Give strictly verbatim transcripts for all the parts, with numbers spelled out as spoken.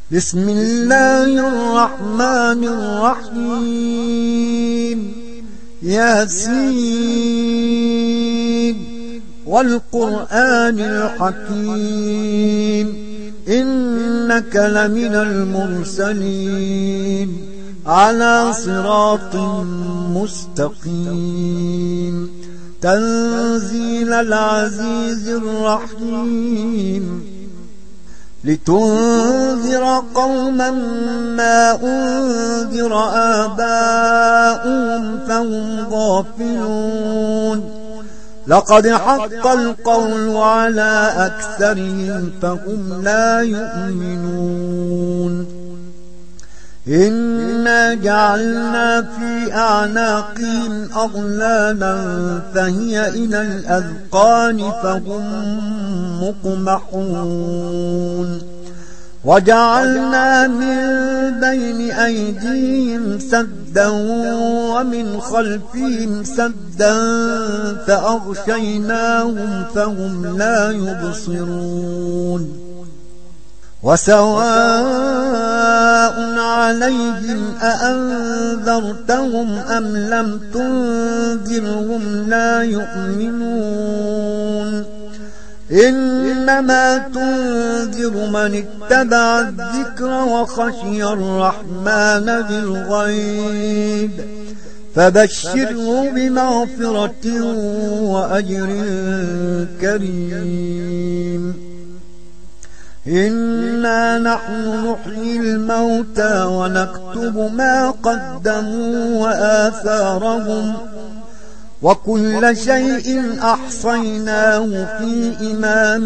بسم الله الرحمن الرحيم ياسين والقرآن الحكيم إنك لمن المرسلين على صراط مستقيم تنزيل العزيز الرحيم لتنذر قوما ما أنذر آباؤهم فهم غافلون لقد حق القول على أكثرهم فهم لا يؤمنون إنا جعلنا في أعناقهم أغلالا فهي إلى الأذقان فهم مقمحون وجعلنا من بين أيديهم سدا ومن خلفهم سدا فأغشيناهم فهم لا يبصرون وسواء عليهم أأنذرتهم أم لم تنذرهم لا يؤمنون إنما تنذر من اتبع الذكر وخشي الرحمن بالغيب فبشره بمغفرة وأجر كريم إنا نحن نحيي الموتى ونكتب ما قدموا وآثارهم وكل شيء أحصيناه في إمام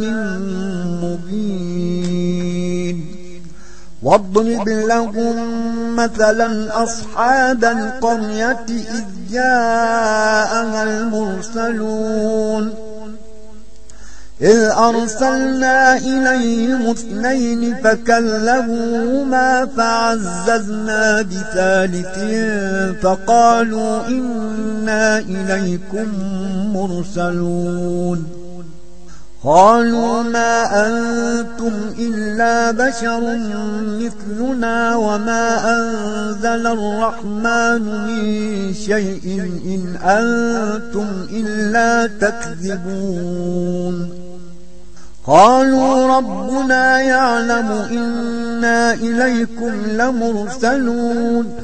مبين واضرب لهم مثلا أصحاب القرية إذ جاءها المرسلون إذ أرسلنا إليهم اثنين فكذبوهما فعززنا بثالث فقالوا إنا إليكم مرسلون قالوا ما أنتم إلا بشر مثلنا وما أنزل الرحمن من شيء إن أنتم إلا تكذبون قالوا ربنا يعلم إنا إليكم لمرسلون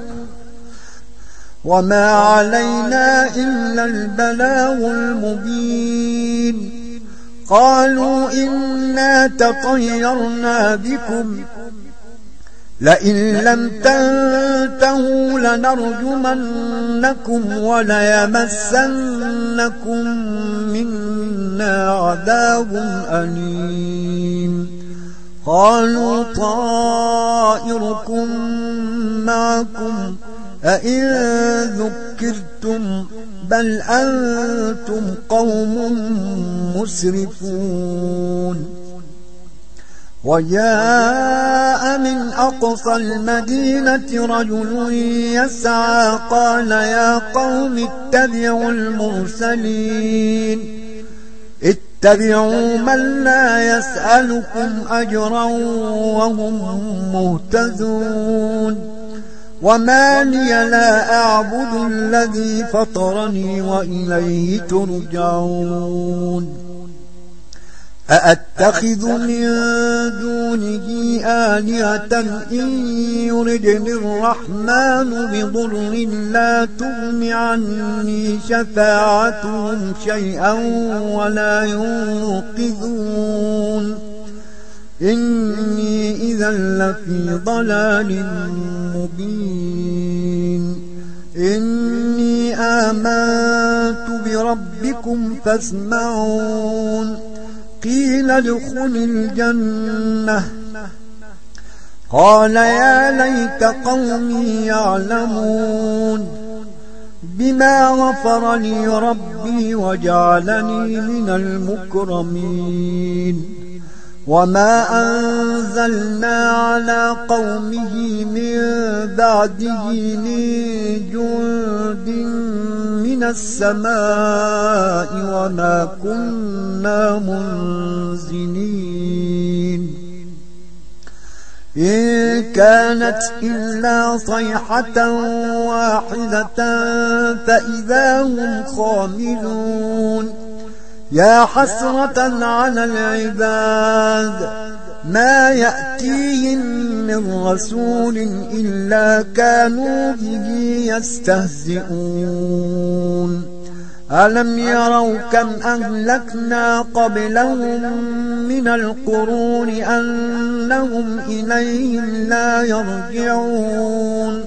وما علينا إلا البلاغ المبين قالوا إنا تطيرنا بكم لئن لم تنتهوا لنرجمنكم وليمسنكم منا عذاب أليم قالوا طائركم معكم أئن ذكرتم بل أنتم قوم مسرفون وجاء من أقصى المدينة رجل يسعى قال يا قوم اتبعوا المرسلين اتبعوا من لا يسألكم أجرا وهم مهتدون وما لي لا أعبد الذي فطرني وإليه ترجعون أأتخذ من دونه آلهة إن يردني الرحمن بضر لا تغن عني شفاعتهم شيئا ولا ينقذون إني إذا لفي ضلال مبين إني آمنت بربكم فاسمعون قيل ادخل الجنة قال يا ليت قومي يعلمون بما غفر لي ربي وجعلني من المكرمين وما أنزلنا على قومه من بعده من جند من السماء وما كنا منزلين إن كانت إلا صيحة واحدة فإذا هم خامدون يا حسرة على العباد ما يأتيهم من رسول إلا كانوا به يستهزئون ألم يروا كم أهلكنا قبلهم من القرون أنهم إليهم لا يرجعون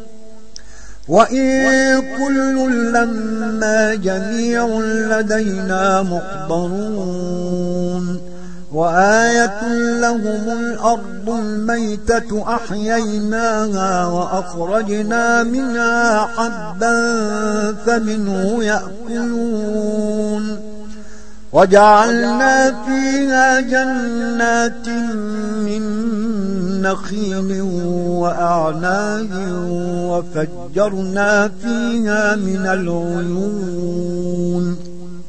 وإن كل لما جميع لدينا محضرون وآية لهم الأرض الميتة أحييناها وأخرجنا منها حبا فمنه يأكلون وجعلنا فيها جنات من نخيل وأعناب وفجرنا فيها من العيون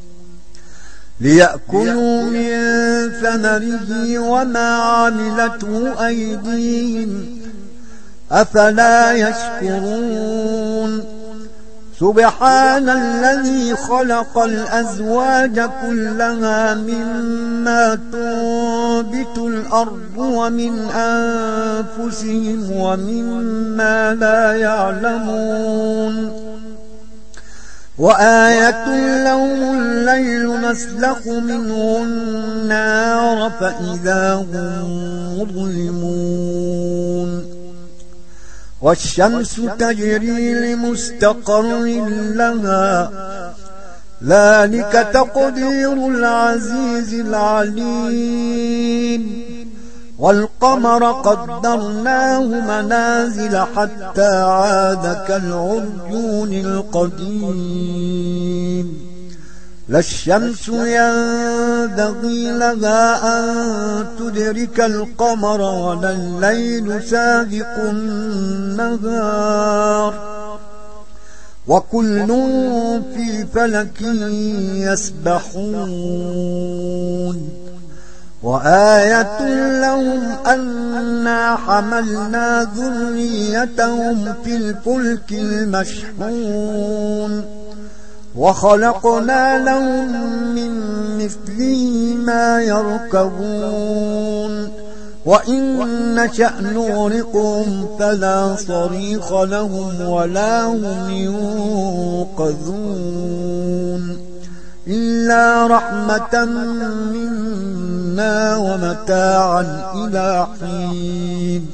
ليأكلوا من ثمره وما عملته أيديهم أفلا يشكرون سبحان الذي خلق الأزواج كلها مما تنبت الأرض ومن أنفسهم ومما لا يعلمون وآية لهم الليل نسلخ منه النار فإذا هم مظلمون والشمس تجري لمستقر لها ذلك تقدير العزيز العليم والقمر قدرناه منازل حتى عاد كالعرجون القديم لا الشمس ينبغي لها أن تدرك القمر ولا الليل سابق النهار وكل في فلك يسبحون وآية لهم أنا حملنا ذريتهم في الفلك المشحون وخلقنا لهم من مثله ما يركبون وإن نشأ نغرقهم فلا صريخ لهم ولا هم ينقذون إلا رحمة منا ومتاعا إلى حين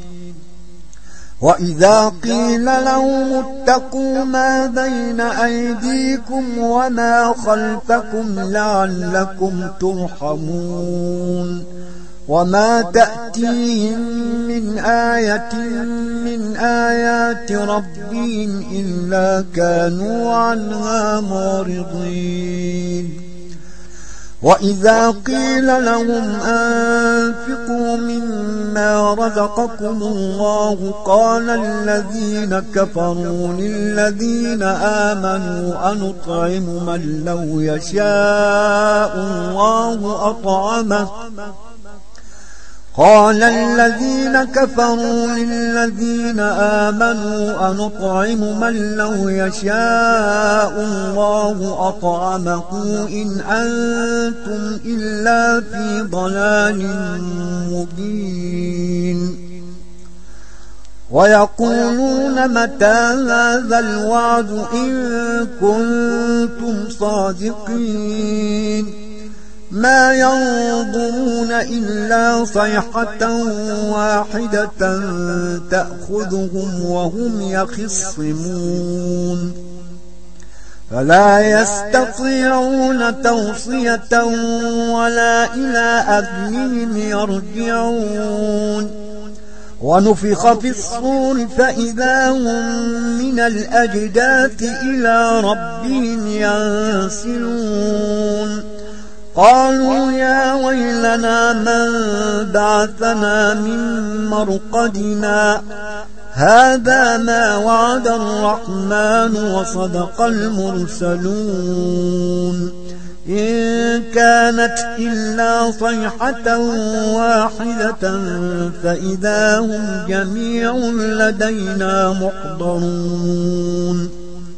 وإذا قيل لهم اتقوا ما بين أيديكم وما خلفكم لعلكم ترحمون وما تأتيهم من آية من آيات ربهم إلا كانوا عنها معرضين وإذا قيل لهم أنفقوا مما رزقكم الله قال الذين كفروا للذين آمنوا أنطعم من لو يشاء الله أطعمه قال الذين كفروا للذين آمنوا أنطعم من لو يشاء الله أطعمه إن أنتم إلا في ضلال مبين ويقولون متى هذا الوعد إن كنتم صادقين ما ينظرون إلا صيحة واحدة تأخذهم وهم يخصمون فلا يستطيعون توصية ولا إلى أهلهم يرجعون ونفخ في الصور فإذا هم من الأجداث إلى ربهم ينسلون قالوا يا ويلنا من بعثنا من مرقدنا هذا ما وعد الرحمن وصدق المرسلون إن كانت إلا صيحة واحدة فإذا هم جميع لدينا محضرون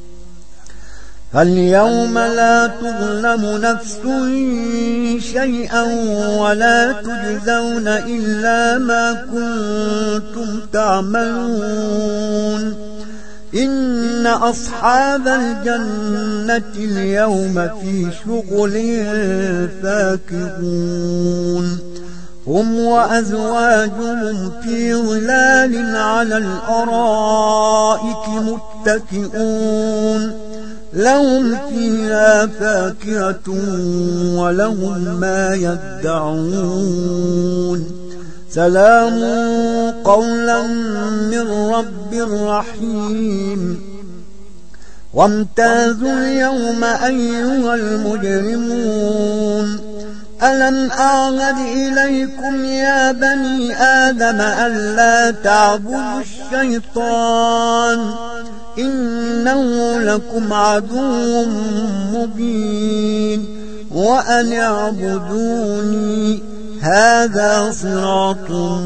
فاليوم لا تظلم نفس شيئا ولا تجزون إلا ما كنتم تعملون إن أصحاب الجنة اليوم في شغل فاكهون هم وأزواجهم في ظلال على الأرائك متكئون لهم فيها فاكهة ولهم ما يدعون سلام قولا من رب رحيم وامتازوا اليوم أيها المجرمون ألم أعهد إليكم يا بني آدم ألا تعبدوا الشيطان إنه لكم عدو مبين وأن اعبدوني هذا صراط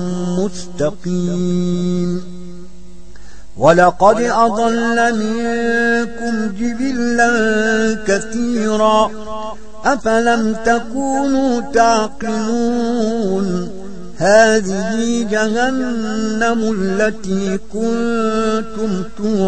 مستقيم ولقد أضل منكم جبلا كثيرا أفلم تكونوا تعقلون هذه جهنم التي كنتم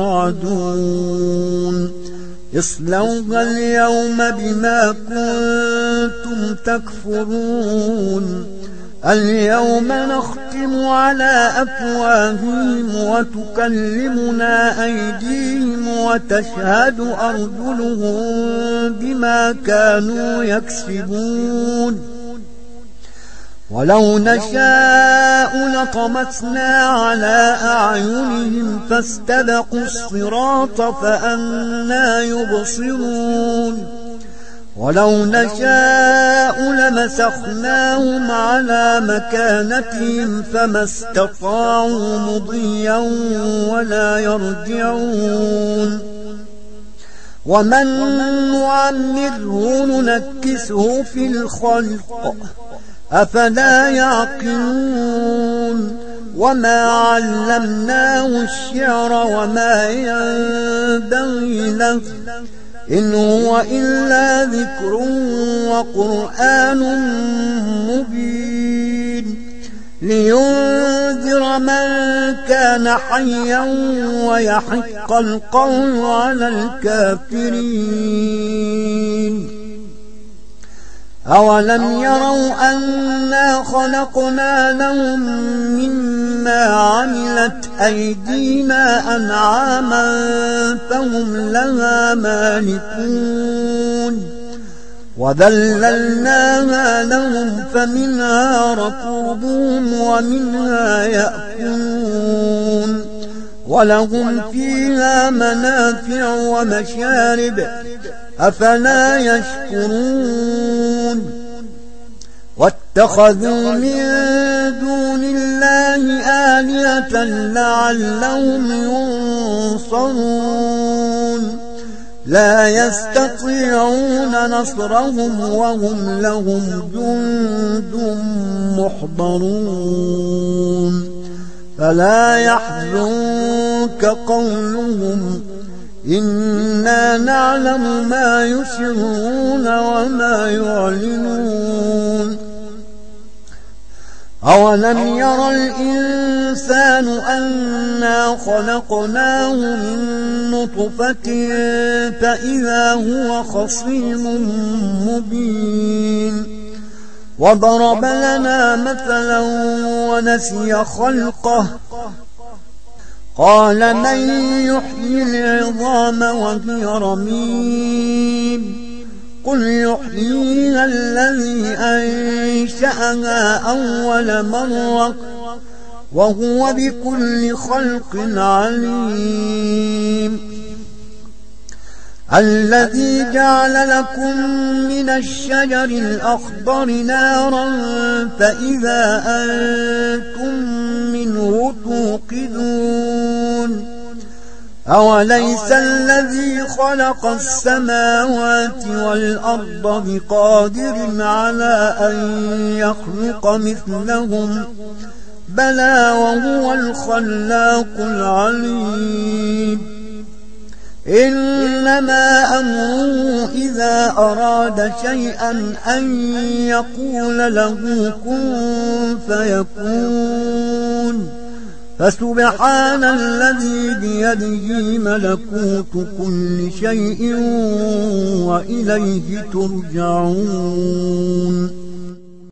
توعدون اصلوها اليوم بما كنتم تكفرون اليوم نختم على أفواههم وتكلمنا أيديهم وتشهد أرجلهم بما كانوا يكسبون ولو نشاء لطمسنا على أعينهم فاستبقوا الصراط فأنى يبصرون ولو نشاء لمسخناهم على مكانتهم فما استطاعوا مضيا ولا يرجعون ومن نعمره ننكسه في الخلق أفلا يعقلون وما علمناه الشعر وما ينبغي له إن هو إلا ذكر وقرآن مبين لينذر من كان حيا ويحق القول على الكافرين أولم يروا أنا خلقنا لهم مما عملت أيدينا أنعاما فهم لها مالكون وذللناها لهم فمنها ركوبهم ومنها يأكلون ولهم فيها منافع ومشارب أفلا يشكرون واتخذوا من دون الله آلهة لعلهم ينصرون لا يستطيعون نصرهم وهم لهم جند محضرون فلا يحزنك قولهم إنا نعلم ما يسرون وما يعلنون أولم ير الإنسان أنا خلقناه من نطفة فإذا هو خصيم مبين وضرب لنا مثلا ونسي خلقه قال من يحيي العظام وهي رميم قل يحييها الذي أنشأها أول مرة وهو بكل خلق عليم الذي جعل لكم من الشجر الأخضر نارا فإذا أنتم منه توقدون أوليس الذي خلق السماوات والأرض بقادر على أن يخلق مثلهم بلى وهو الخلاق العليم إنما أمره إذا أراد شيئا أن يقول له كن فيكون فسبحان الذي بيده ملكوت كل شيء وإليه ترجعون